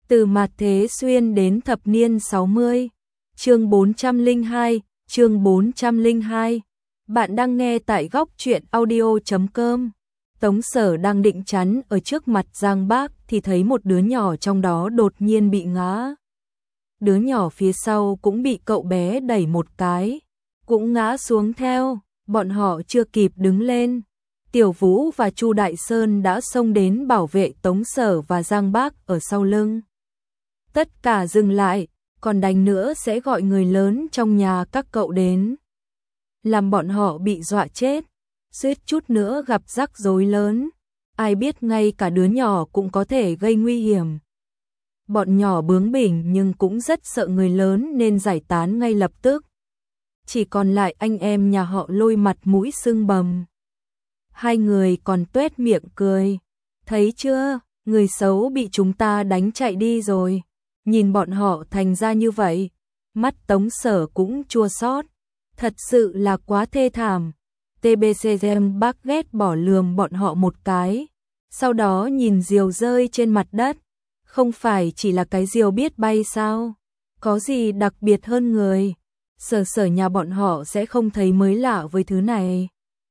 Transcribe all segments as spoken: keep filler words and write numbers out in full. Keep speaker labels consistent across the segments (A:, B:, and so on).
A: Từ Mạt Thế Xuyên đến thập niên sáu mươi. Chương bốn trăm lẻ hai, chương bốn trăm lẻ hai. Bạn đang nghe tại góc truyện audio chấm com. Tống Sở đang định chắn ở trước mặt Giang Bác thì thấy một đứa nhỏ trong đó đột nhiên bị ngã. Đứa nhỏ phía sau cũng bị cậu bé đẩy một cái, cũng ngã xuống theo, bọn họ chưa kịp đứng lên. Tiểu Vũ và Chu Đại Sơn đã xông đến bảo vệ Tống Sở và Giang Bác ở sau lưng. Tất cả dừng lại, còn đánh nữa sẽ gọi người lớn trong nhà các cậu đến. Làm bọn họ bị dọa chết, suýt chút nữa gặp rắc rối lớn. Ai biết ngay cả đứa nhỏ cũng có thể gây nguy hiểm. Bọn nhỏ bướng bỉnh nhưng cũng rất sợ người lớn nên giải tán ngay lập tức. Chỉ còn lại anh em nhà họ Lôi mặt mũi sưng bầm. Hai người còn tuét miệng cười. Thấy chưa, người xấu bị chúng ta đánh chạy đi rồi. Nhìn bọn họ thành ra như vậy, mắt Tống Sở cũng chua xót. Thật sự là quá thê thảm. tê bê xê Giang Bác ghét bỏ lườm bọn họ một cái. Sau đó nhìn diều rơi trên mặt đất. Không phải chỉ là cái diều biết bay sao? Có gì đặc biệt hơn người? Sở sở nhà bọn họ sẽ không thấy mới lạ với thứ này.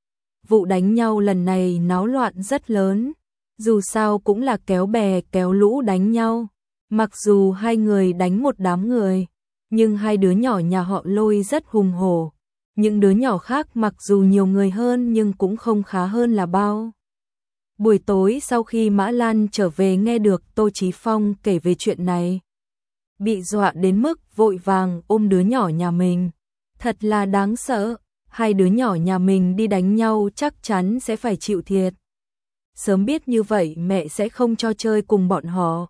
A: Vụ đánh nhau lần này náo loạn rất lớn. Dù sao cũng là kéo bè kéo lũ đánh nhau. Mặc dù hai người đánh một đám người, nhưng hai đứa nhỏ nhà họ Lôi rất hùng hổ. Những đứa nhỏ khác mặc dù nhiều người hơn nhưng cũng không khá hơn là bao. Buổi tối sau khi Mã Lan trở về nghe được Tô Chí Phong kể về chuyện này, bị dọa đến mức vội vàng ôm đứa nhỏ nhà mình. Thật là đáng sợ, hai đứa nhỏ nhà mình đi đánh nhau chắc chắn sẽ phải chịu thiệt. Sớm biết như vậy mẹ sẽ không cho chơi cùng bọn họ.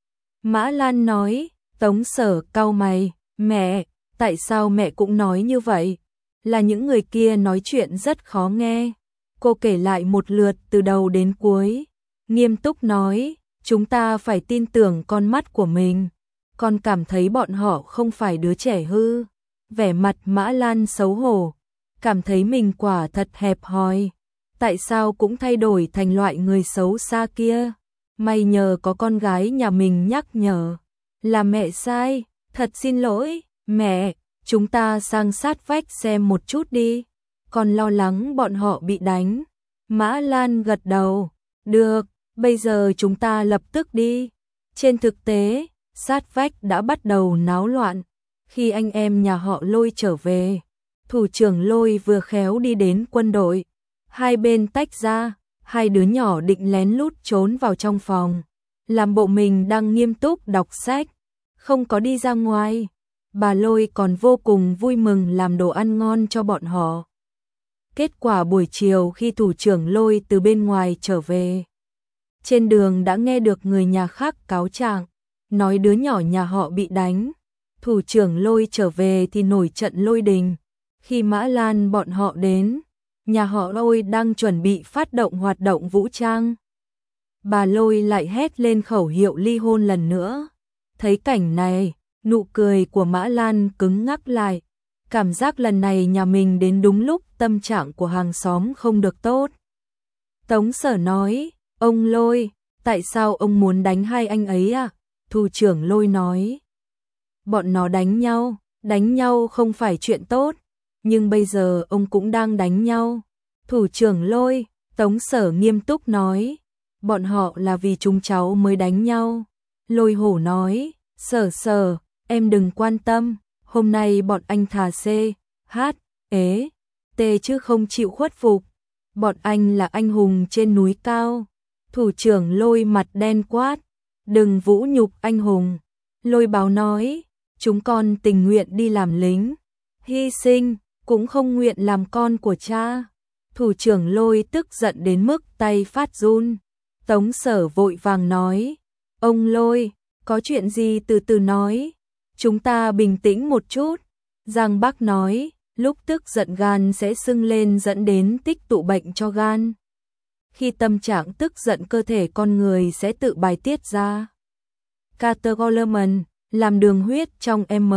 A: Mã Lan nói. Tống Sở cau mày, mẹ, tại sao mẹ cũng nói như vậy? Là những người kia nói chuyện rất khó nghe. Cô kể lại một lượt từ đầu đến cuối, nghiêm túc nói, chúng ta phải tin tưởng con mắt của mình. Con cảm thấy bọn họ không phải đứa trẻ hư. Vẻ mặt Mã Lan xấu hổ, cảm thấy mình quả thật hẹp hòi. Tại sao cũng thay đổi thành loại người xấu xa kia? May nhờ có con gái nhà mình nhắc nhở. Là mẹ sai, thật xin lỗi, mẹ, chúng ta sang sát vách xem một chút đi. Con lo lắng bọn họ bị đánh. Mã Lan gật đầu, được, bây giờ chúng ta lập tức đi. Trên thực tế, sát vách đã bắt đầu náo loạn. Khi anh em nhà họ Lôi trở về, thủ trưởng Lôi vừa khéo đi đến quân đội. Hai bên tách ra, hai đứa nhỏ định lén lút trốn vào trong phòng, làm bộ mình đang nghiêm túc đọc sách, không có đi ra ngoài. Bà Lôi còn vô cùng vui mừng làm đồ ăn ngon cho bọn họ. Kết quả buổi chiều khi thủ trưởng Lôi từ bên ngoài trở về, trên đường đã nghe được người nhà khác cáo trạng, nói đứa nhỏ nhà họ bị đánh. Thủ trưởng Lôi trở về thì nổi trận lôi đình. Khi Mã Lan bọn họ đến, nhà họ Lôi đang chuẩn bị phát động hoạt động vũ trang. Bà Lôi lại hét lên khẩu hiệu ly hôn lần nữa. Thấy cảnh này, nụ cười của Mã Lan cứng ngắc lại. Cảm giác lần này nhà mình đến đúng lúc, tâm trạng của hàng xóm không được tốt. Tống Sở nói, ông Lôi, tại sao ông muốn đánh hai anh ấy à? Thủ trưởng Lôi nói, bọn nó đánh nhau, đánh nhau không phải chuyện tốt, nhưng bây giờ ông cũng đang đánh nhau. Thủ trưởng Lôi, Tống Sở nghiêm túc nói, bọn họ là vì chúng cháu mới đánh nhau. Lôi hổ nói, Sở Sở, em đừng quan tâm, hôm nay bọn anh thà C, H, ế, T chứ không chịu khuất phục. Bọn anh là anh hùng trên núi cao. Thủ trưởng Lôi mặt đen quát, đừng vũ nhục anh hùng. Lôi báo nói, chúng con tình nguyện đi làm lính, hy sinh, cũng không nguyện làm con của cha. Thủ trưởng Lôi tức giận đến mức tay phát run. Tống Sở vội vàng nói, ông Lôi, có chuyện gì từ từ nói, chúng ta bình tĩnh một chút. Giang Bác nói, lúc tức giận gan sẽ sưng lên dẫn đến tích tụ bệnh cho gan. Khi tâm trạng tức giận cơ thể con người sẽ tự bài tiết ra catecholamine, làm đường huyết trong M,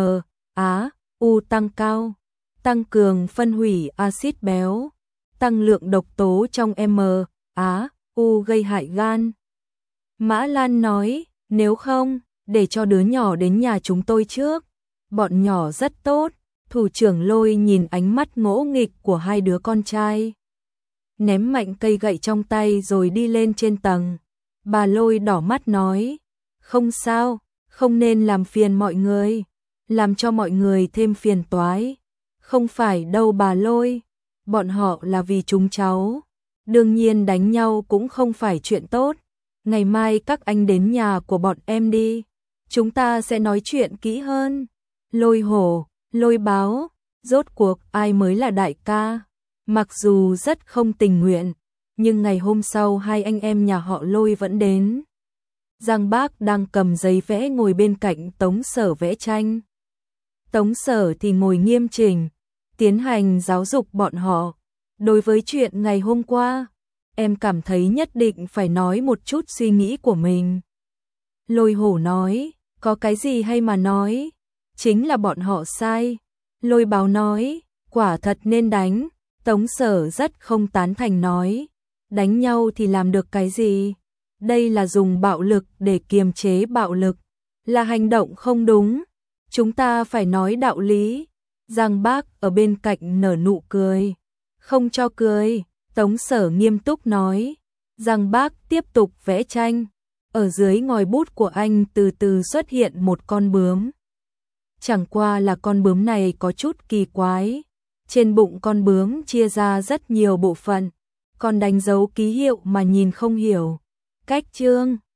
A: Á, U tăng cao, tăng cường phân hủy axit béo, tăng lượng độc tố trong M, Á, U gây hại gan. Mã Lan nói, nếu không, để cho đứa nhỏ đến nhà chúng tôi trước. Bọn nhỏ rất tốt. Thủ trưởng Lôi nhìn ánh mắt ngỗ nghịch của hai đứa con trai. Ném mạnh cây gậy trong tay rồi đi lên trên tầng. Bà Lôi đỏ mắt nói, không sao, không nên làm phiền mọi người, làm cho mọi người thêm phiền toái. Không phải đâu bà Lôi, bọn họ là vì chúng cháu. Đương nhiên đánh nhau cũng không phải chuyện tốt. Ngày mai các anh đến nhà của bọn em đi, chúng ta sẽ nói chuyện kỹ hơn. Lôi Hổ, Lôi Báo, rốt cuộc ai mới là đại ca? Mặc dù rất không tình nguyện, nhưng ngày hôm sau hai anh em nhà họ Lôi vẫn đến. Giang Bác đang cầm giấy vẽ ngồi bên cạnh Tống Sở vẽ tranh. Tống Sở thì ngồi nghiêm chỉnh, tiến hành giáo dục bọn họ. Đối với chuyện ngày hôm qua, em cảm thấy nhất định phải nói một chút suy nghĩ của mình. Lôi Hổ nói, có cái gì hay mà nói, chính là bọn họ sai. Lôi Báo nói, quả thật nên đánh. Tống Sở rất không tán thành nói, đánh nhau thì làm được cái gì? Đây là dùng bạo lực để kiềm chế bạo lực, là hành động không đúng. Chúng ta phải nói đạo lý. Giang Bác ở bên cạnh nở nụ cười. Không cho cười, Tống Sở nghiêm túc nói. Giang Bác tiếp tục vẽ tranh. Ở dưới ngòi bút của anh từ từ xuất hiện một con bướm. Chẳng qua là con bướm này có chút kỳ quái. Trên bụng con bướm chia ra rất nhiều bộ phận, còn đánh dấu ký hiệu mà nhìn không hiểu. Cách chương